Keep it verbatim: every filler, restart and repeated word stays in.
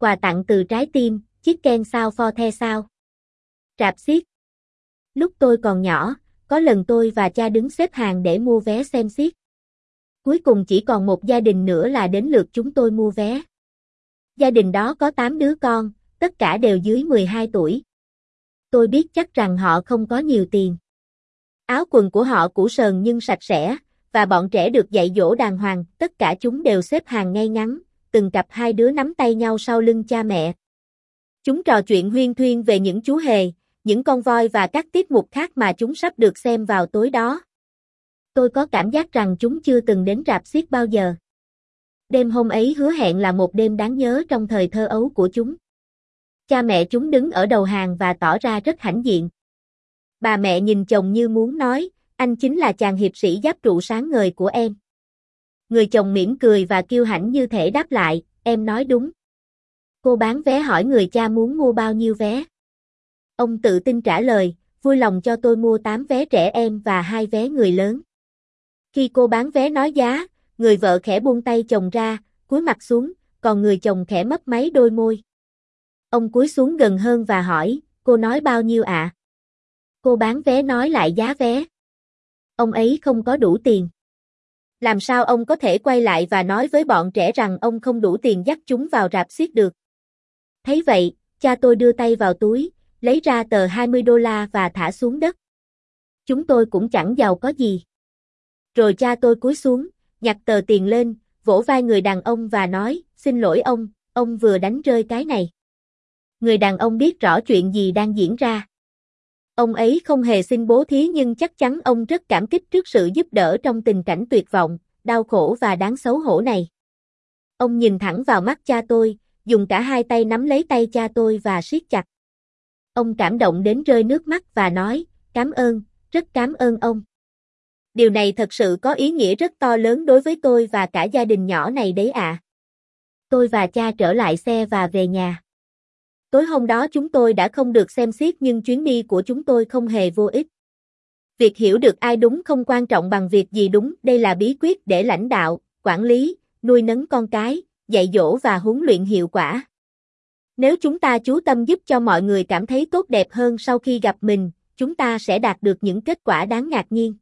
Quà tặng từ trái tim, Chicken sao for the sao. Rạp xiếc. Lúc tôi còn nhỏ, có lần tôi và cha đứng xếp hàng để mua vé xem xiếc. Cuối cùng chỉ còn một gia đình nữa là đến lượt chúng tôi mua vé. Gia đình đó có tám đứa con, tất cả đều dưới mười hai tuổi. Tôi biết chắc rằng họ không có nhiều tiền. Áo quần của họ cũ sờn nhưng sạch sẽ, và bọn trẻ được dạy dỗ đàng hoàng, tất cả chúng đều xếp hàng ngay ngắn, từng cặp hai đứa nắm tay nhau sau lưng cha mẹ. Chúng trò chuyện huyên thuyên về những chú hề, những con voi và các tiết mục khác mà chúng sắp được xem vào tối đó. Tôi có cảm giác rằng chúng chưa từng đến rạp xiếc bao giờ. Đêm hôm ấy hứa hẹn là một đêm đáng nhớ trong thời thơ ấu của chúng. Cha mẹ chúng đứng ở đầu hàng và tỏ ra rất hãnh diện. Bà mẹ nhìn chồng như muốn nói, anh chính là chàng hiệp sĩ giáp trụ sáng ngời của em. Người chồng mỉm cười và kiêu hãnh như thể đáp lại, em nói đúng. Cô bán vé hỏi người cha muốn mua bao nhiêu vé. Ông tự tin trả lời, vui lòng cho tôi mua tám vé trẻ em và hai vé người lớn. Khi cô bán vé nói giá, người vợ khẽ buông tay chồng ra, cúi mặt xuống, còn người chồng khẽ mấp máy đôi môi. Ông cúi xuống gần hơn và hỏi, cô nói bao nhiêu ạ? À? Cô bán vé nói lại giá vé. Ông ấy không có đủ tiền. Làm sao ông có thể quay lại và nói với bọn trẻ rằng ông không đủ tiền dắt chúng vào rạp xiếc được? Thấy vậy, cha tôi đưa tay vào túi, lấy ra tờ hai mươi đô la và thả xuống đất. Chúng tôi cũng chẳng giàu có gì. Rồi cha tôi cúi xuống, nhặt tờ tiền lên, vỗ vai người đàn ông và nói, xin lỗi ông, ông vừa đánh rơi cái này. Người đàn ông biết rõ chuyện gì đang diễn ra. Ông ấy không hề xin bố thí nhưng chắc chắn ông rất cảm kích trước sự giúp đỡ trong tình cảnh tuyệt vọng, đau khổ và đáng xấu hổ này. Ông nhìn thẳng vào mắt cha tôi, dùng cả hai tay nắm lấy tay cha tôi và siết chặt. Ông cảm động đến rơi nước mắt và nói, cảm ơn, rất cảm ơn ông. Điều này thật sự có ý nghĩa rất to lớn đối với tôi và cả gia đình nhỏ này đấy ạ. À. Tôi và cha trở lại xe và về nhà. Tối hôm đó chúng tôi đã không được xem xiếc nhưng chuyến đi của chúng tôi không hề vô ích. Việc hiểu được ai đúng không quan trọng bằng việc gì đúng, đây là bí quyết để lãnh đạo, quản lý, nuôi nấng con cái, dạy dỗ và huấn luyện hiệu quả. Nếu chúng ta chú tâm giúp cho mọi người cảm thấy tốt đẹp hơn sau khi gặp mình, chúng ta sẽ đạt được những kết quả đáng ngạc nhiên.